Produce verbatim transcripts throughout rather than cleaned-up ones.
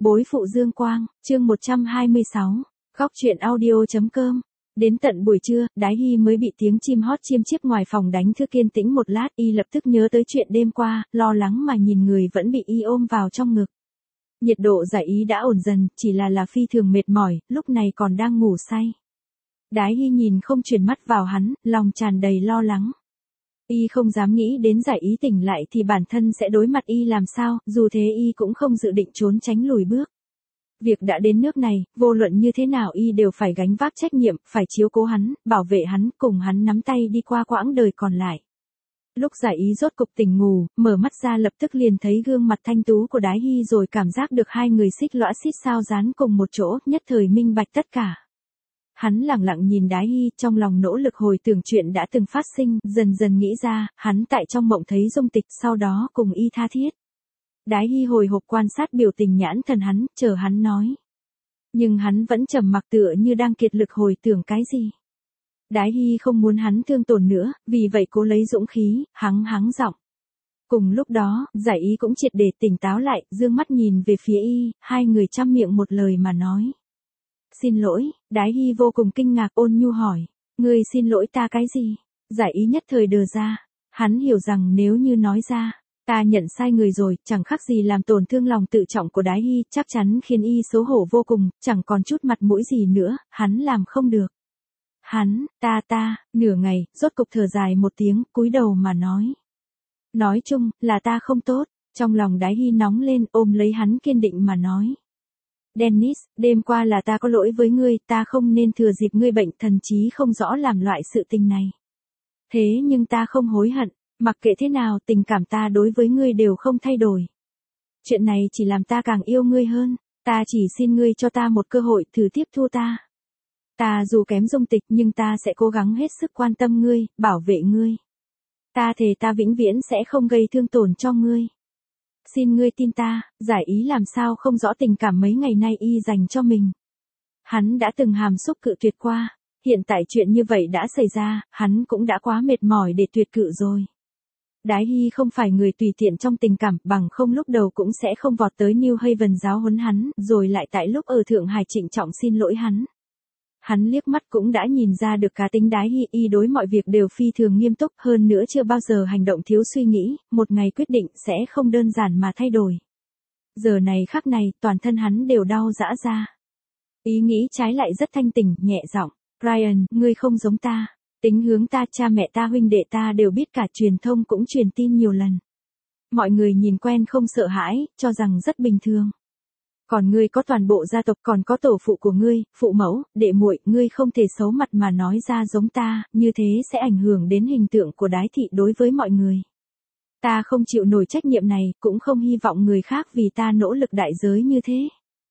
Bối phụ Dương Quang, chương một trăm hai mươi sáu, góc truyện audio.com. Đến tận buổi trưa, Đái Hy mới bị tiếng chim hót chiêm chiếp ngoài phòng đánh thức kiên tĩnh một lát, y lập tức nhớ tới chuyện đêm qua, lo lắng mà nhìn người vẫn bị y ôm vào trong ngực. Nhiệt độ giải ý đã ổn dần, chỉ là là phi thường mệt mỏi, lúc này còn đang ngủ say. Đái Hy nhìn không chuyển mắt vào hắn, lòng tràn đầy lo lắng. Y không dám nghĩ đến giải ý tỉnh lại thì bản thân sẽ đối mặt y làm sao, dù thế y cũng không dự định trốn tránh lùi bước. Việc đã đến nước này, vô luận như thế nào y đều phải gánh vác trách nhiệm, phải chiếu cố hắn, bảo vệ hắn, cùng hắn nắm tay đi qua quãng đời còn lại. Lúc giải ý rốt cục tỉnh ngủ, mở mắt ra lập tức liền thấy gương mặt thanh tú của Đái Hy rồi cảm giác được hai người xích lõa xít sao dán cùng một chỗ, nhất thời minh bạch tất cả. Hắn lặng lặng nhìn Đái Hy, trong lòng nỗ lực hồi tưởng chuyện đã từng phát sinh, dần dần nghĩ ra, hắn tại trong mộng thấy dung tịch, sau đó cùng y tha thiết. Đái Hy hồi hộp quan sát biểu tình nhãn thần hắn, chờ hắn nói. Nhưng hắn vẫn trầm mặc tựa như đang kiệt lực hồi tưởng cái gì. Đái Hy không muốn hắn thương tổn nữa, vì vậy cố lấy dũng khí, hắng hắng giọng. Cùng lúc đó, giải ý cũng triệt để tỉnh táo lại, dương mắt nhìn về phía y, hai người chăm miệng một lời mà nói. Xin lỗi, Đái Hy vô cùng kinh ngạc ôn nhu hỏi. Ngươi xin lỗi ta cái gì? Giải ý nhất thời đờ ra. Hắn hiểu rằng nếu như nói ra, ta nhận sai người rồi, chẳng khác gì làm tổn thương lòng tự trọng của Đái Hy, chắc chắn khiến y xấu hổ vô cùng, chẳng còn chút mặt mũi gì nữa, hắn làm không được. Hắn, ta ta, nửa ngày, rốt cục thở dài một tiếng, cúi đầu mà nói. Nói chung, là ta không tốt, trong lòng Đái Hy nóng lên, ôm lấy hắn kiên định mà nói. Dennis, đêm qua là ta có lỗi với ngươi, ta không nên thừa dịp ngươi bệnh thần trí không rõ làm loại sự tình này. Thế nhưng ta không hối hận, mặc kệ thế nào tình cảm ta đối với ngươi đều không thay đổi. Chuyện này chỉ làm ta càng yêu ngươi hơn, ta chỉ xin ngươi cho ta một cơ hội thử tiếp thu ta. Ta dù kém dung tịch nhưng ta sẽ cố gắng hết sức quan tâm ngươi, bảo vệ ngươi. Ta thề ta vĩnh viễn sẽ không gây thương tổn cho ngươi. Xin ngươi tin ta, giải ý làm sao không rõ tình cảm mấy ngày nay y dành cho mình. Hắn đã từng hàm xúc cự tuyệt qua, hiện tại chuyện như vậy đã xảy ra, hắn cũng đã quá mệt mỏi để tuyệt cự rồi. Đái Hy không phải người tùy tiện trong tình cảm, bằng không lúc đầu cũng sẽ không vọt tới New Haven giáo huấn hắn, rồi lại tại lúc ở Thượng Hải trịnh trọng xin lỗi hắn. Hắn liếc mắt cũng đã nhìn ra được cá tính Đái Hy, y đối mọi việc đều phi thường nghiêm túc, hơn nữa chưa bao giờ hành động thiếu suy nghĩ, một ngày quyết định sẽ không đơn giản mà thay đổi. Giờ này khắc này, toàn thân hắn đều đau rã ra. Ý nghĩ trái lại rất thanh tỉnh, nhẹ giọng, Ryan, ngươi không giống ta. Tính hướng ta, cha mẹ ta, huynh đệ ta đều biết, cả truyền thông cũng truyền tin nhiều lần. Mọi người nhìn quen không sợ hãi, cho rằng rất bình thường. Còn ngươi có toàn bộ gia tộc, còn có tổ phụ của ngươi, phụ mẫu, đệ muội, ngươi không thể xấu mặt mà nói ra giống ta, như thế sẽ ảnh hưởng đến hình tượng của Đái thị đối với mọi người. Ta không chịu nổi trách nhiệm này, cũng không hy vọng người khác vì ta nỗ lực đại giới như thế.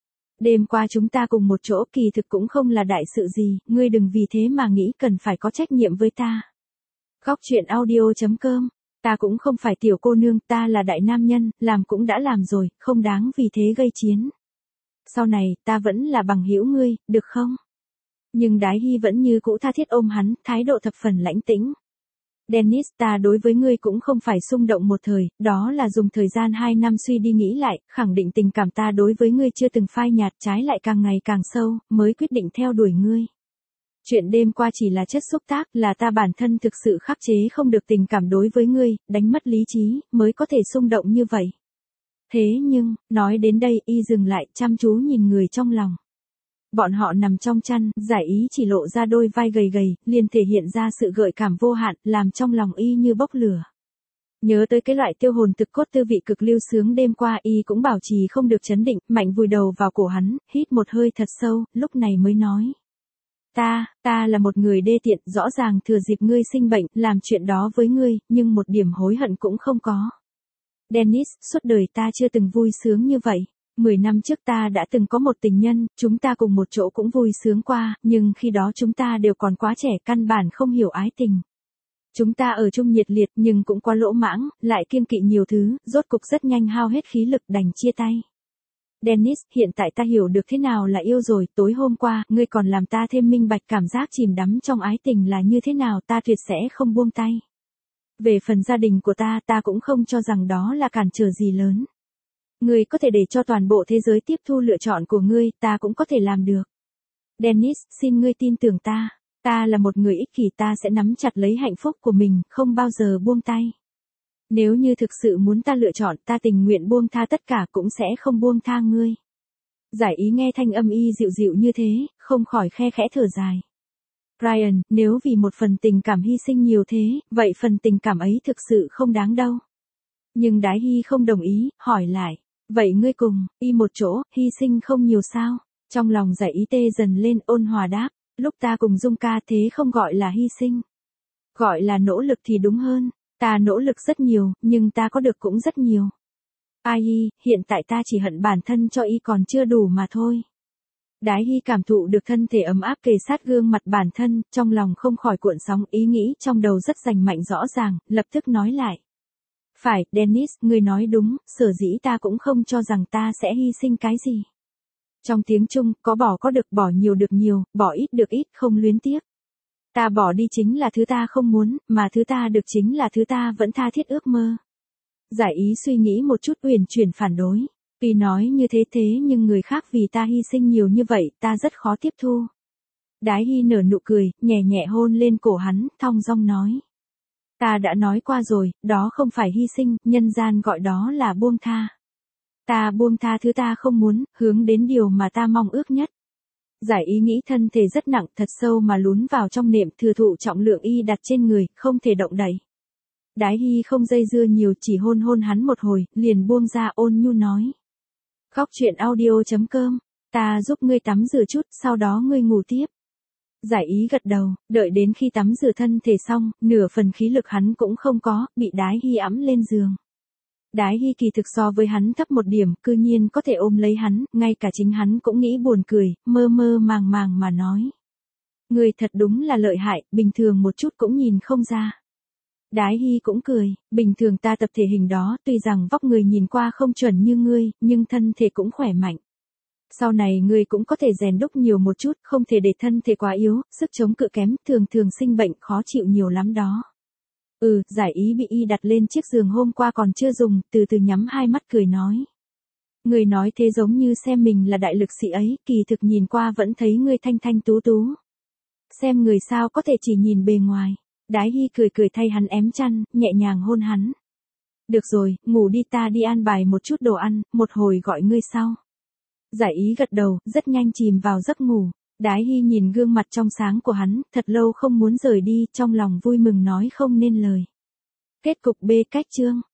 Đêm qua chúng ta cùng một chỗ kỳ thực cũng không là đại sự gì, ngươi đừng vì thế mà nghĩ cần phải có trách nhiệm với ta. Góc truyện audio.com. Ta cũng không phải tiểu cô nương, ta là đại nam nhân, làm cũng đã làm rồi, không đáng vì thế gây chiến. Sau này, ta vẫn là bằng hữu ngươi, được không? Nhưng Đái Hy vẫn như cũ tha thiết ôm hắn, thái độ thập phần lãnh tĩnh. Dennis, ta đối với ngươi cũng không phải xung động một thời, đó là dùng thời gian hai năm suy đi nghĩ lại, khẳng định tình cảm ta đối với ngươi chưa từng phai nhạt, trái lại càng ngày càng sâu, mới quyết định theo đuổi ngươi. Chuyện đêm qua chỉ là chất xúc tác, là ta bản thân thực sự khắc chế không được tình cảm đối với ngươi, đánh mất lý trí, mới có thể xung động như vậy. Thế nhưng, nói đến đây, y dừng lại, chăm chú nhìn người trong lòng. Bọn họ nằm trong chăn, giải ý chỉ lộ ra đôi vai gầy gầy, liền thể hiện ra sự gợi cảm vô hạn, làm trong lòng y như bốc lửa. Nhớ tới cái loại tiêu hồn thực cốt tư vị cực lưu sướng đêm qua, y cũng bảo trì không được chấn định, mạnh vùi đầu vào cổ hắn, hít một hơi thật sâu, lúc này mới nói. Ta, ta là một người đê tiện, rõ ràng thừa dịp ngươi sinh bệnh, làm chuyện đó với ngươi, nhưng một điểm hối hận cũng không có. Dennis, suốt đời ta chưa từng vui sướng như vậy. Mười năm trước ta đã từng có một tình nhân, chúng ta cùng một chỗ cũng vui sướng qua, nhưng khi đó chúng ta đều còn quá trẻ, căn bản không hiểu ái tình. Chúng ta ở chung nhiệt liệt nhưng cũng quá lỗ mãng, lại kiêng kỵ nhiều thứ, rốt cục rất nhanh hao hết khí lực đành chia tay. Dennis, hiện tại ta hiểu được thế nào là yêu rồi, tối hôm qua, ngươi còn làm ta thêm minh bạch cảm giác chìm đắm trong ái tình là như thế nào, ta tuyệt sẽ không buông tay. Về phần gia đình của ta, ta cũng không cho rằng đó là cản trở gì lớn. Ngươi có thể để cho toàn bộ thế giới tiếp thu lựa chọn của ngươi, ta cũng có thể làm được. Dennis, xin ngươi tin tưởng ta. Ta là một người ích kỷ, ta sẽ nắm chặt lấy hạnh phúc của mình, không bao giờ buông tay. Nếu như thực sự muốn ta lựa chọn, ta tình nguyện buông tha tất cả cũng sẽ không buông tha ngươi. Giải ý nghe thanh âm y dịu dịu như thế, không khỏi khe khẽ thở dài. Ryan, nếu vì một phần tình cảm hy sinh nhiều thế, vậy phần tình cảm ấy thực sự không đáng đâu. Nhưng Đái Hy không đồng ý, hỏi lại. Vậy ngươi cùng, y một chỗ, hy sinh không nhiều sao? Trong lòng Giải ý tê dần lên, ôn hòa đáp. Lúc ta cùng Dung ca thế không gọi là hy sinh. Gọi là nỗ lực thì đúng hơn. Ta nỗ lực rất nhiều, nhưng ta có được cũng rất nhiều. Ai y, hiện tại ta chỉ hận bản thân cho y còn chưa đủ mà thôi. Đái Hy cảm thụ được thân thể ấm áp kề sát gương mặt bản thân, trong lòng không khỏi cuộn sóng, ý nghĩ trong đầu rất rành mạnh rõ ràng, lập tức nói lại. Phải, Dennis, ngươi nói đúng, sở dĩ ta cũng không cho rằng ta sẽ hy sinh cái gì. Trong tiếng Trung, có bỏ có được, bỏ nhiều được nhiều, bỏ ít được ít, không luyến tiếc. Ta bỏ đi chính là thứ ta không muốn, mà thứ ta được chính là thứ ta vẫn tha thiết ước mơ. Giải ý suy nghĩ một chút uyển chuyển phản đối. Tuy nói như thế thế nhưng người khác vì ta hy sinh nhiều như vậy, ta rất khó tiếp thu. Đái Hy nở nụ cười, nhẹ nhẹ hôn lên cổ hắn, thong dong nói. Ta đã nói qua rồi, đó không phải hy sinh, nhân gian gọi đó là buông tha. Ta buông tha thứ ta không muốn, hướng đến điều mà ta mong ước nhất. Giải ý nghĩ thân thể rất nặng, thật sâu mà lún vào trong nệm, thừa thụ trọng lượng y đặt trên người, không thể động đậy. Đái Hy không dây dưa nhiều, chỉ hôn hôn hắn một hồi, liền buông ra, ôn nhu nói. Khóc chuyện audio chấm com, ta giúp ngươi tắm rửa chút, sau đó ngươi ngủ tiếp. Giải ý gật đầu, đợi đến khi tắm rửa thân thể xong, nửa phần khí lực hắn cũng không có, bị Đái Hy ẵm lên giường. Đái Hy kỳ thực so với hắn thấp một điểm, cư nhiên có thể ôm lấy hắn, ngay cả chính hắn cũng nghĩ buồn cười, mơ mơ màng màng mà nói. Ngươi thật đúng là lợi hại, bình thường một chút cũng nhìn không ra. Đái Hy cũng cười, bình thường ta tập thể hình đó, tuy rằng vóc người nhìn qua không chuẩn như ngươi, nhưng thân thể cũng khỏe mạnh. Sau này ngươi cũng có thể rèn đúc nhiều một chút, không thể để thân thể quá yếu, sức chống cự kém, thường thường sinh bệnh khó chịu nhiều lắm đó. Ừ, Giải ý bị y đặt lên chiếc giường hôm qua còn chưa dùng, từ từ nhắm hai mắt cười nói. Ngươi nói thế giống như xem mình là đại lực sĩ ấy, kỳ thực nhìn qua vẫn thấy ngươi thanh thanh tú tú. Xem người sao có thể chỉ nhìn bề ngoài. Đái Hy cười cười thay hắn ém chăn, nhẹ nhàng hôn hắn. Được rồi, ngủ đi, ta đi an bài một chút đồ ăn, một hồi gọi ngươi sau. Giải ý gật đầu, rất nhanh chìm vào giấc ngủ. Đái Hy nhìn gương mặt trong sáng của hắn, thật lâu không muốn rời đi, trong lòng vui mừng nói không nên lời. Kết cục B cách chương.